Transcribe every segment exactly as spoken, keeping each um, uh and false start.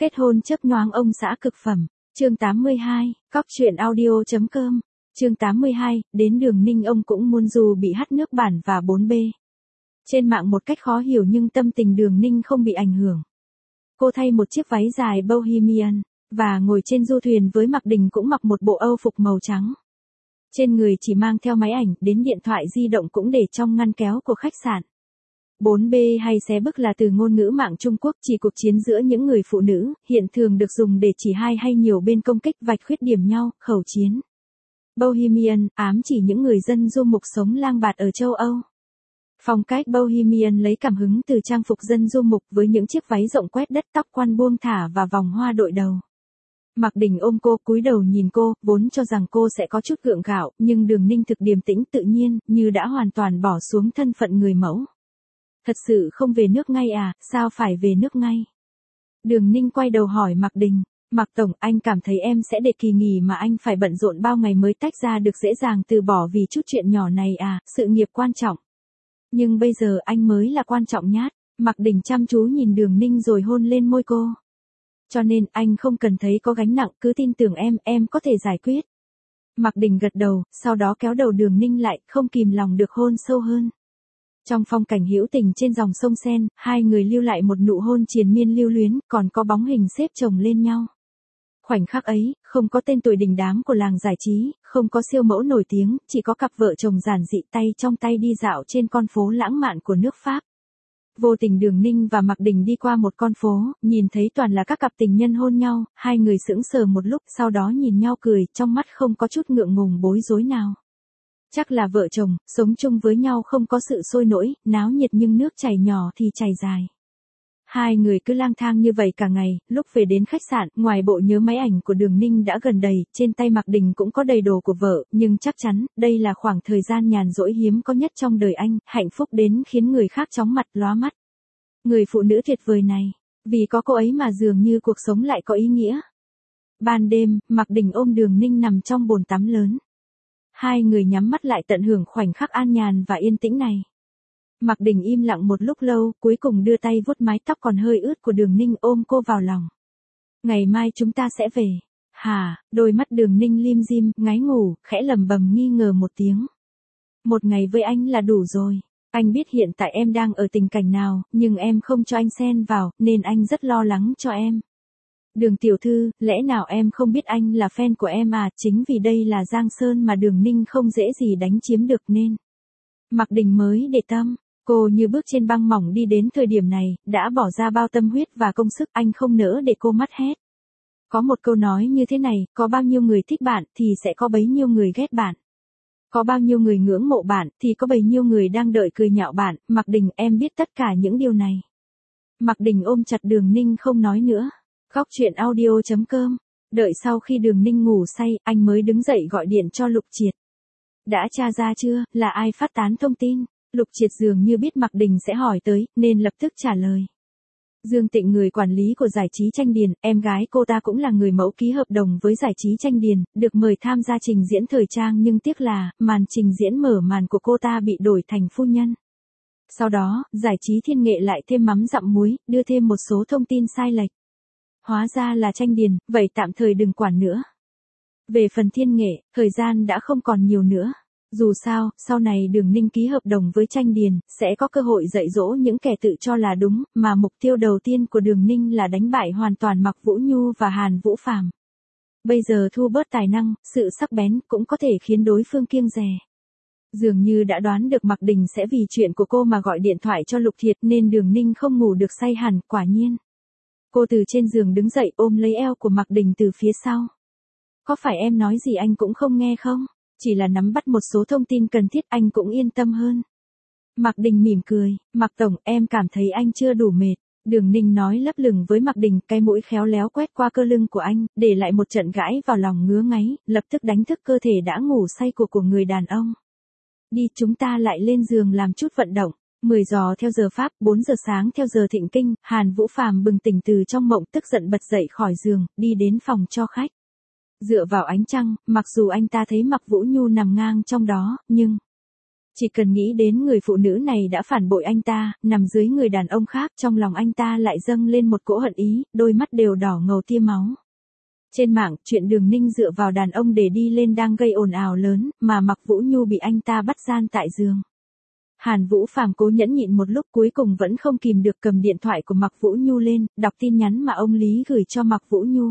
Kết hôn chớp nhoáng ông xã cực phẩm. Chương tám mươi hai, cóc truyện audio chấm com. Chương tám mươi hai, đến Đường Ninh ông cũng muốn dù bị hắt nước bản và bốn b. Trên mạng một cách khó hiểu nhưng tâm tình Đường Ninh không bị ảnh hưởng. Cô thay một chiếc váy dài bohemian, và ngồi trên du thuyền với Mạc Đình cũng mặc một bộ âu phục màu trắng. Trên người chỉ mang theo máy ảnh, đến điện thoại di động cũng để trong ngăn kéo của khách sạn. bốn b hay xé bức là từ ngôn ngữ mạng Trung Quốc chỉ cuộc chiến giữa những người phụ nữ, hiện thường được dùng để chỉ hai hay nhiều bên công kích vạch khuyết điểm nhau, khẩu chiến. Bohemian, ám chỉ những người dân du mục sống lang bạt ở châu Âu. Phong cách Bohemian lấy cảm hứng từ trang phục dân du mục với những chiếc váy rộng quét đất, tóc quan buông thả và vòng hoa đội đầu. Mạc Đình ôm cô, cúi đầu nhìn cô, vốn cho rằng cô sẽ có chút gượng gạo, nhưng Đường Ninh thực điềm tĩnh tự nhiên, như đã hoàn toàn bỏ xuống thân phận người mẫu. Thật sự không về nước ngay à, sao phải về nước ngay? Đường Ninh quay đầu hỏi Mạc Đình. Mạc Tổng, anh cảm thấy em sẽ để kỳ nghỉ mà anh phải bận rộn bao ngày mới tách ra được dễ dàng từ bỏ vì chút chuyện nhỏ này à, sự nghiệp quan trọng. Nhưng bây giờ anh mới là quan trọng nhát. Mạc Đình chăm chú nhìn Đường Ninh rồi hôn lên môi cô. Cho nên anh không cần thấy có gánh nặng, cứ tin tưởng em, em có thể giải quyết. Mạc Đình gật đầu, sau đó kéo đầu Đường Ninh lại, không kìm lòng được hôn sâu hơn. Trong phong cảnh hữu tình trên dòng sông Sen, hai người lưu lại một nụ hôn triền miên lưu luyến, còn có bóng hình xếp chồng lên nhau. Khoảnh khắc ấy, không có tên tuổi đình đám của làng giải trí, không có siêu mẫu nổi tiếng, chỉ có cặp vợ chồng giản dị tay trong tay đi dạo trên con phố lãng mạn của nước Pháp. Vô tình Đường Ninh và Mạc Đình đi qua một con phố, nhìn thấy toàn là các cặp tình nhân hôn nhau, hai người sững sờ một lúc, sau đó nhìn nhau cười, trong mắt không có chút ngượng ngùng bối rối nào. Chắc là vợ chồng, sống chung với nhau không có sự sôi nổi, náo nhiệt nhưng nước chảy nhỏ thì chảy dài. Hai người cứ lang thang như vậy cả ngày, lúc về đến khách sạn, ngoài bộ nhớ máy ảnh của Đường Ninh đã gần đầy, trên tay Mạc Đình cũng có đầy đồ của vợ, nhưng chắc chắn, đây là khoảng thời gian nhàn rỗi hiếm có nhất trong đời anh, hạnh phúc đến khiến người khác chóng mặt lóa mắt. Người phụ nữ tuyệt vời này, vì có cô ấy mà dường như cuộc sống lại có ý nghĩa. Ban đêm, Mạc Đình ôm Đường Ninh nằm trong bồn tắm lớn. Hai người nhắm mắt lại tận hưởng khoảnh khắc an nhàn và yên tĩnh này. Mạc Đình im lặng một lúc lâu, cuối cùng đưa tay vuốt mái tóc còn hơi ướt của Đường Ninh ôm cô vào lòng. Ngày mai chúng ta sẽ về. Hả, đôi mắt Đường Ninh lim dim, ngáy ngủ, khẽ lầm bầm nghi ngờ một tiếng. Một ngày với anh là đủ rồi. Anh biết hiện tại em đang ở tình cảnh nào, nhưng em không cho anh xen vào, nên anh rất lo lắng cho em. Đường tiểu thư, lẽ nào em không biết anh là fan của em à, chính vì đây là Giang Sơn mà Đường Ninh không dễ gì đánh chiếm được nên. Mạc Đình mới để tâm, cô như bước trên băng mỏng đi đến thời điểm này, đã bỏ ra bao tâm huyết và công sức, anh không nỡ để cô mất hết. Có một câu nói như thế này, có bao nhiêu người thích bạn thì sẽ có bấy nhiêu người ghét bạn. Có bao nhiêu người ngưỡng mộ bạn thì có bấy nhiêu người đang đợi cười nhạo bạn, Mạc Đình em biết tất cả những điều này. Mạc Đình ôm chặt Đường Ninh không nói nữa. Cóc truyện audio chấm com. Đợi sau khi Đường Ninh ngủ say, anh mới đứng dậy gọi điện cho Lục Triệt. Đã tra ra chưa, là ai phát tán thông tin? Lục Triệt dường như biết Mạc Đình sẽ hỏi tới, nên lập tức trả lời. Dương Tịnh, người quản lý của giải trí Tranh Điền, em gái cô ta cũng là người mẫu ký hợp đồng với giải trí Tranh Điền, được mời tham gia trình diễn thời trang nhưng tiếc là, màn trình diễn mở màn của cô ta bị đổi thành phu nhân. Sau đó, giải trí Thiên Nghệ lại thêm mắm dặm muối, đưa thêm một số thông tin sai lệch. Hóa ra là Tranh Điền, vậy tạm thời đừng quản nữa. Về phần Thiên Nghệ, thời gian đã không còn nhiều nữa. Dù sao, sau này Đường Ninh ký hợp đồng với Tranh Điền, sẽ có cơ hội dạy dỗ những kẻ tự cho là đúng, mà mục tiêu đầu tiên của Đường Ninh là đánh bại hoàn toàn Mạc Vũ Nhu và Hàn Vũ Phàm. Bây giờ thu bớt tài năng, sự sắc bén cũng có thể khiến đối phương kiêng dè. Dường như đã đoán được Mạc Đình sẽ vì chuyện của cô mà gọi điện thoại cho Lục Thiệt nên Đường Ninh không ngủ được say hẳn, quả nhiên. Cô từ trên giường đứng dậy ôm lấy eo của Mạc Đình từ phía sau. Có phải em nói gì anh cũng không nghe không? Chỉ là nắm bắt một số thông tin cần thiết anh cũng yên tâm hơn. Mạc Đình mỉm cười, Mạc Tổng, em cảm thấy anh chưa đủ mệt. Đường Ninh nói lấp lửng với Mạc Đình, cái mũi khéo léo quét qua cơ lưng của anh, để lại một trận gãi vào lòng ngứa ngáy, lập tức đánh thức cơ thể đã ngủ say của của người đàn ông. Đi, chúng ta lại lên giường làm chút vận động. mười giờ theo giờ Pháp, bốn giờ sáng theo giờ Thịnh Kinh, Hàn Vũ Phàm bừng tỉnh từ trong mộng tức giận bật dậy khỏi giường, đi đến phòng cho khách. Dựa vào ánh trăng, mặc dù anh ta thấy Mạc Vũ Nhu nằm ngang trong đó, nhưng Chỉ cần nghĩ đến người phụ nữ này đã phản bội anh ta, nằm dưới người đàn ông khác, trong lòng anh ta lại dâng lên một cỗ hận ý, đôi mắt đều đỏ ngầu tia máu. Trên mạng, chuyện Đường Ninh dựa vào đàn ông để đi lên đang gây ồn ào lớn, mà Mạc Vũ Nhu bị anh ta bắt gian tại giường. Hàn Vũ Phàm cố nhẫn nhịn một lúc cuối cùng vẫn không kìm được cầm điện thoại của Mạc Vũ Nhu lên, đọc tin nhắn mà ông Lý gửi cho Mạc Vũ Nhu.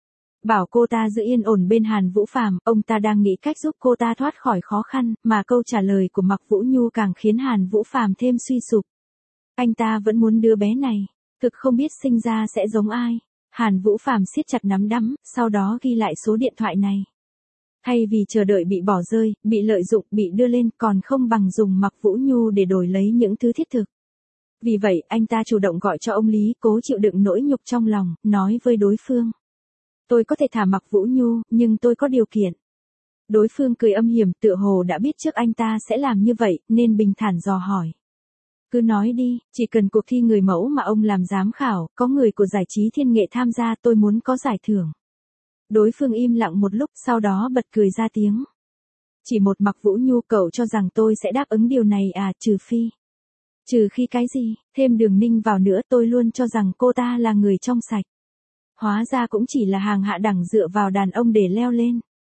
Bảo cô ta giữ yên ổn bên Hàn Vũ Phàm, ông ta đang nghĩ cách giúp cô ta thoát khỏi khó khăn, mà câu trả lời của Mạc Vũ Nhu càng khiến Hàn Vũ Phàm thêm suy sụp. Anh ta vẫn muốn đứa bé này, thực không biết sinh ra sẽ giống ai. Hàn Vũ Phàm siết chặt nắm đấm, sau đó ghi lại số điện thoại này. Thay vì chờ đợi bị bỏ rơi, bị lợi dụng, bị đưa lên, còn không bằng dùng Mạc Vũ Nhu để đổi lấy những thứ thiết thực. Vì vậy, anh ta chủ động gọi cho ông Lý, cố chịu đựng nỗi nhục trong lòng, nói với đối phương. Tôi có thể thả Mạc Vũ Nhu, nhưng tôi có điều kiện. Đối phương cười âm hiểm, tựa hồ đã biết trước anh ta sẽ làm như vậy, nên bình thản dò hỏi. Cứ nói đi, chỉ cần cuộc thi người mẫu mà ông làm giám khảo, có người của giải trí Thiên Nghệ tham gia, tôi muốn có giải thưởng. Đối phương im lặng một lúc, sau đó bật cười ra tiếng. Chỉ một Mạc Vũ Nhu, cậu cho rằng tôi sẽ đáp ứng điều này à, trừ phi. Trừ khi cái gì, thêm Đường Ninh vào nữa, tôi luôn cho rằng cô ta là người trong sạch. Hóa ra cũng chỉ là hàng hạ đẳng dựa vào đàn ông để leo lên.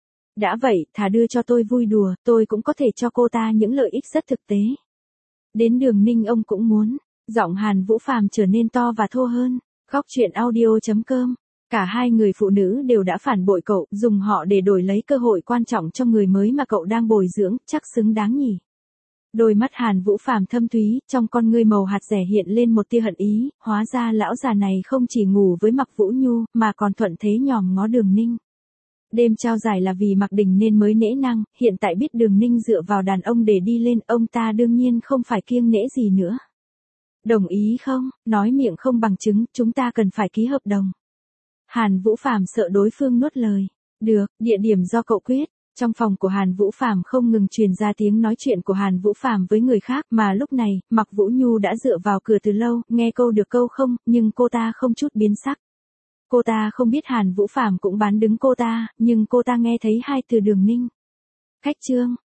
Đã vậy, thà đưa cho tôi vui đùa, tôi cũng có thể cho cô ta những lợi ích rất thực tế. Đến Đường Ninh ông cũng muốn. Giọng Hàn Vũ Phàm trở nên to và thô hơn. Góc truyện audio chấm com. Cả hai người phụ nữ đều đã phản bội cậu, dùng họ để đổi lấy cơ hội quan trọng cho người mới mà cậu đang bồi dưỡng, chắc xứng đáng nhỉ. Đôi mắt Hàn Vũ Phàm thâm thúy, trong con ngươi màu hạt dẻ hiện lên một tia hận ý, hóa ra lão già này không chỉ ngủ với Mạc Vũ Nhu, mà còn thuận thế nhòm ngó Đường Ninh. Đêm trao giải là vì Mạc Đình nên mới nể nang, hiện tại biết Đường Ninh dựa vào đàn ông để đi lên, ông ta đương nhiên không phải kiêng nể gì nữa. Đồng ý không? Nói miệng không bằng chứng, chúng ta cần phải ký hợp đồng. Hàn Vũ Phàm sợ đối phương nuốt lời. Được, địa điểm do cậu quyết. Trong phòng của Hàn Vũ Phàm không ngừng truyền ra tiếng nói chuyện của Hàn Vũ Phàm với người khác, mà lúc này, Mạc Vũ Nhu đã dựa vào cửa từ lâu, nghe câu được câu không, nhưng cô ta không chút biến sắc. Cô ta không biết Hàn Vũ Phàm cũng bán đứng cô ta, nhưng cô ta nghe thấy hai từ Đường Ninh. Cách chương,